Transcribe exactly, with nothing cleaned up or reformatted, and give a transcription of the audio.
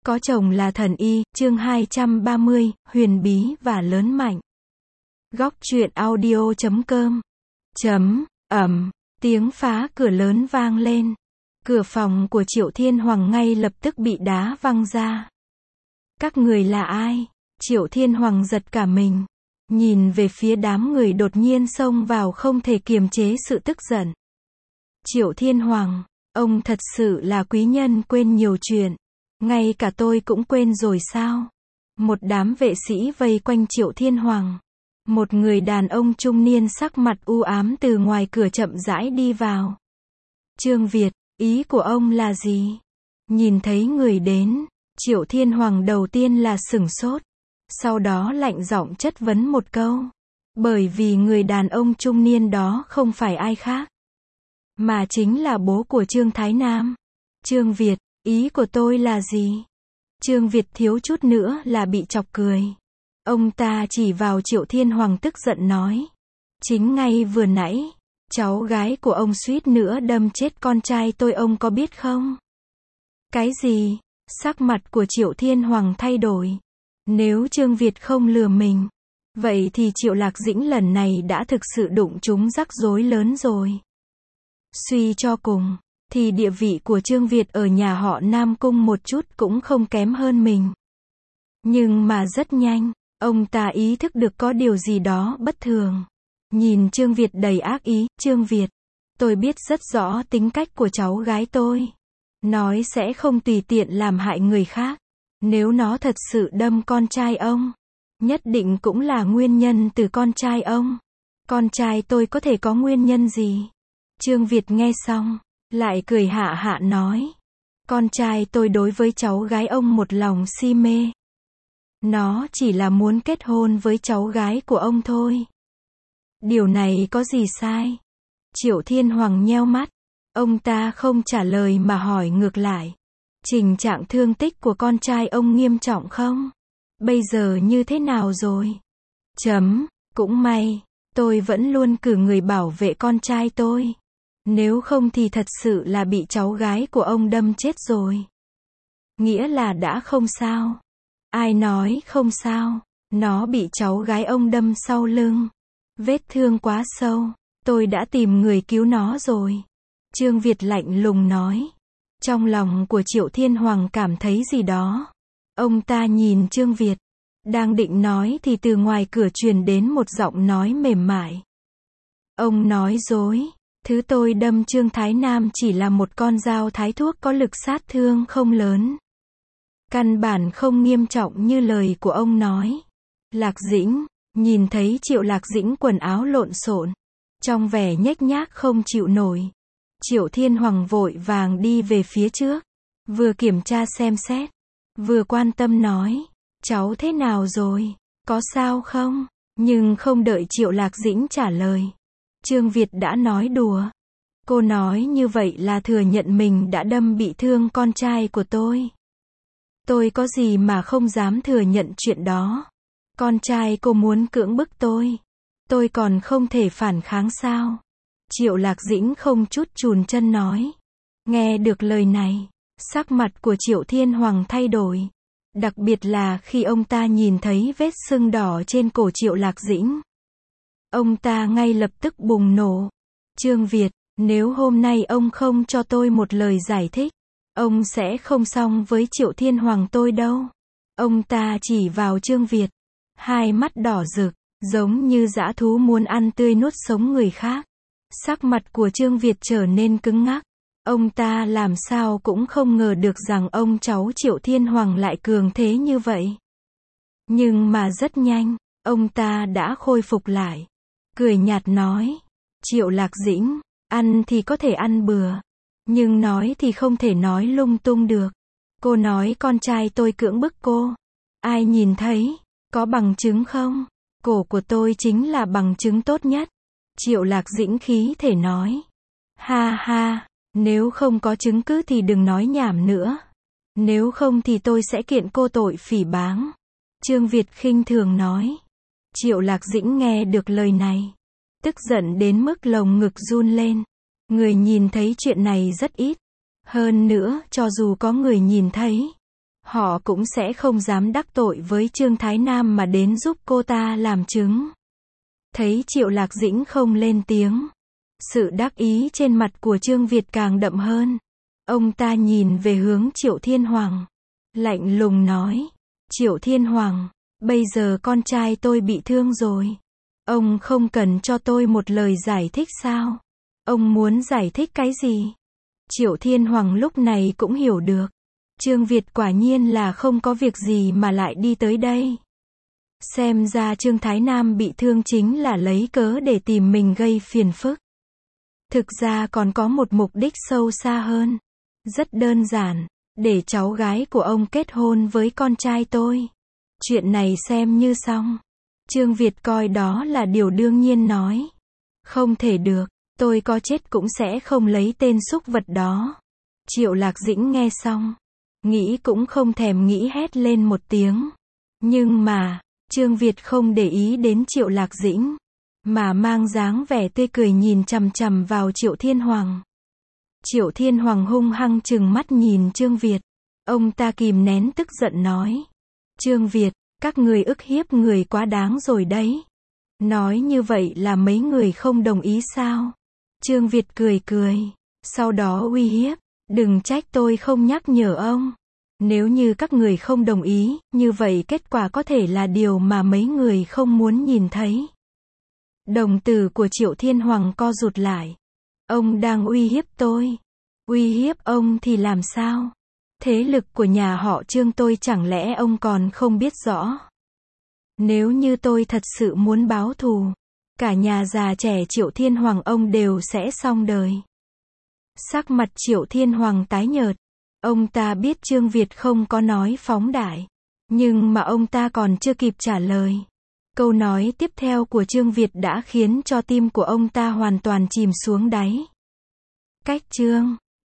Có chồng là thần y, chương hai trăm ba mươi, huyền bí và lớn mạnh. Góc truyện audio chấm com. Chấm, ầm, tiếng phá cửa lớn vang lên. Cửa phòng của Triệu Thiên Hoàng ngay lập tức bị đá văng ra. Các người là ai? Triệu Thiên Hoàng giật cả mình. Nhìn về phía đám người đột nhiên xông vào không thể kiềm chế sự tức giận. Triệu Thiên Hoàng, ông thật sự là quý nhân quên nhiều chuyện. Ngay cả tôi cũng quên rồi sao? Một đám vệ sĩ vây quanh Triệu Thiên Hoàng. Một người đàn ông trung niên sắc mặt u ám từ ngoài cửa chậm rãi đi vào. Trương Việt, ý của ông là gì? Nhìn thấy người đến, Triệu Thiên Hoàng đầu tiên là sửng sốt. Sau đó lạnh giọng chất vấn một câu. Bởi vì người đàn ông trung niên đó không phải ai khác, mà chính là bố của Trương Thái Nam. Trương Việt, ý của tôi là gì? Trương Việt thiếu chút nữa là bị chọc cười. Ông ta chỉ vào Triệu Thiên Hoàng tức giận nói. Chính ngay vừa nãy, cháu gái của ông suýt nữa đâm chết con trai tôi, ông có biết không? Cái gì? Sắc mặt của Triệu Thiên Hoàng thay đổi. Nếu Trương Việt không lừa mình, vậy thì Triệu Lạc Dĩnh lần này đã thực sự đụng trúng rắc rối lớn rồi. Suy cho cùng, thì địa vị của Trương Việt ở nhà họ Nam Cung một chút cũng không kém hơn mình. Nhưng mà rất nhanh, ông ta ý thức được có điều gì đó bất thường. Nhìn Trương Việt đầy ác ý, Trương Việt, tôi biết rất rõ tính cách của cháu gái tôi. Nói sẽ không tùy tiện làm hại người khác. Nếu nó thật sự đâm con trai ông, nhất định cũng là nguyên nhân từ con trai ông. Con trai tôi có thể có nguyên nhân gì? Trương Việt nghe xong, lại cười hạ hạ nói. Con trai tôi đối với cháu gái ông một lòng si mê. Nó chỉ là muốn kết hôn với cháu gái của ông thôi. Điều này có gì sai? Triệu Thiên Hoàng nheo mắt. Ông ta không trả lời mà hỏi ngược lại. Tình trạng thương tích của con trai ông nghiêm trọng không? Bây giờ như thế nào rồi? Chấm, cũng may, tôi vẫn luôn cử người bảo vệ con trai tôi. Nếu không thì thật sự là bị cháu gái của ông đâm chết rồi. Nghĩa là đã không sao. Ai nói không sao? Nó bị cháu gái ông đâm sau lưng. Vết thương quá sâu. Tôi đã tìm người cứu nó rồi. Trương Việt lạnh lùng nói. Trong lòng của Triệu Thiên Hoàng cảm thấy gì đó. Ông ta nhìn Trương Việt. Đang định nói thì từ ngoài cửa truyền đến một giọng nói mềm mại. Ông nói dối. Thứ tôi đâm Trương Thái Nam chỉ là một con dao thái thuốc có lực sát thương không lớn. Căn bản không nghiêm trọng như lời của ông nói. Lạc Dĩnh, nhìn thấy Triệu Lạc Dĩnh quần áo lộn xộn, trong vẻ nhếch nhác không chịu nổi. Triệu Thiên Hoàng vội vàng đi về phía trước, vừa kiểm tra xem xét, vừa quan tâm nói, cháu thế nào rồi, có sao không? Nhưng không đợi Triệu Lạc Dĩnh trả lời, Trương Việt đã nói đùa. Cô nói như vậy là thừa nhận mình đã đâm bị thương con trai của tôi. Tôi có gì mà không dám thừa nhận chuyện đó. Con trai cô muốn cưỡng bức tôi, tôi còn không thể phản kháng sao? Triệu Lạc Dĩnh không chút chùn chân nói. Nghe được lời này, sắc mặt của Triệu Thiên Hoàng thay đổi. Đặc biệt là khi ông ta nhìn thấy vết sưng đỏ trên cổ Triệu Lạc Dĩnh. Ông ta ngay lập tức bùng nổ. Trương Việt, nếu hôm nay ông không cho tôi một lời giải thích, ông sẽ không xong với Triệu Thiên Hoàng tôi đâu. Ông ta chỉ vào Trương Việt. Hai mắt đỏ rực, giống như dã thú muốn ăn tươi nuốt sống người khác. Sắc mặt của Trương Việt trở nên cứng ngắc. Ông ta làm sao cũng không ngờ được rằng ông cháu Triệu Thiên Hoàng lại cường thế như vậy. Nhưng mà rất nhanh, ông ta đã khôi phục lại. Cười nhạt nói. Triệu Lạc Dĩnh, ăn thì có thể ăn bừa. Nhưng nói thì không thể nói lung tung được. Cô nói con trai tôi cưỡng bức cô. Ai nhìn thấy? Có bằng chứng không? Cổ của tôi chính là bằng chứng tốt nhất. Triệu Lạc Dĩnh khí thể nói. Ha ha, nếu không có chứng cứ thì đừng nói nhảm nữa. Nếu không thì tôi sẽ kiện cô tội phỉ báng. Trương Việt khinh thường nói. Triệu Lạc Dĩnh nghe được lời này, tức giận đến mức lồng ngực run lên. Người nhìn thấy chuyện này rất ít. Hơn nữa, cho dù có người nhìn thấy, Họ cũng sẽ không dám đắc tội với Trương Thái Nam mà đến giúp cô ta làm chứng. Thấy Triệu Lạc Dĩnh không lên tiếng, sự đắc ý trên mặt của Trương Việt càng đậm hơn. Ông ta nhìn về hướng Triệu Thiên Hoàng, lạnh lùng nói, Triệu Thiên Hoàng, bây giờ con trai tôi bị thương rồi. Ông không cần cho tôi một lời giải thích sao? Ông muốn giải thích cái gì? Triệu Thiên Hoàng lúc này cũng hiểu được. Trương Việt quả nhiên là không có việc gì mà lại đi tới đây. Xem ra Trương Thái Nam bị thương chính là lấy cớ để tìm mình gây phiền phức. Thực ra còn có một mục đích sâu xa hơn. Rất đơn giản, để cháu gái của ông kết hôn với con trai tôi. Chuyện này xem như xong. Trương Việt coi đó là điều đương nhiên nói. Không thể được, tôi có chết cũng sẽ không lấy tên súc vật đó. Triệu Lạc Dĩnh nghe xong, nghĩ cũng không thèm nghĩ hét lên một tiếng. Nhưng mà, Trương Việt không để ý đến Triệu Lạc Dĩnh, mà mang dáng vẻ tươi cười nhìn chằm chằm vào Triệu Thiên Hoàng. Triệu Thiên Hoàng hung hăng trừng mắt nhìn Trương Việt. Ông ta kìm nén tức giận nói. Trương Việt, các người ức hiếp người quá đáng rồi đấy. Nói như vậy là mấy người không đồng ý sao? Trương Việt cười cười, sau đó uy hiếp. Đừng trách tôi không nhắc nhở ông. Nếu như các người không đồng ý, như vậy kết quả có thể là điều mà mấy người không muốn nhìn thấy. Đồng tử của Triệu Thiên Hoàng co rụt lại. Ông đang uy hiếp tôi. Uy hiếp ông thì làm sao? Thế lực của nhà họ Trương tôi chẳng lẽ ông còn không biết rõ? Nếu như tôi thật sự muốn báo thù, cả nhà già trẻ Triệu Thiên Hoàng ông đều sẽ xong đời. Sắc mặt Triệu Thiên Hoàng tái nhợt. Ông ta biết Trương Việt không có nói phóng đại. Nhưng mà ông ta còn chưa kịp trả lời. Câu nói tiếp theo của Trương Việt đã khiến cho tim của ông ta hoàn toàn chìm xuống đáy. Cách chương